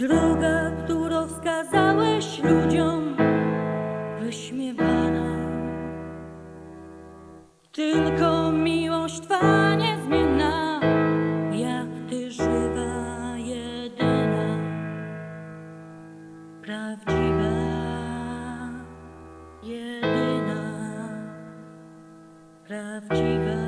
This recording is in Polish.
Droga, którą wskazałeś ludziom, wyśmiewana, tylko miłość Twa niezmienna, jak Ty żywa, jedyna, prawdziwa, jedyna, prawdziwa.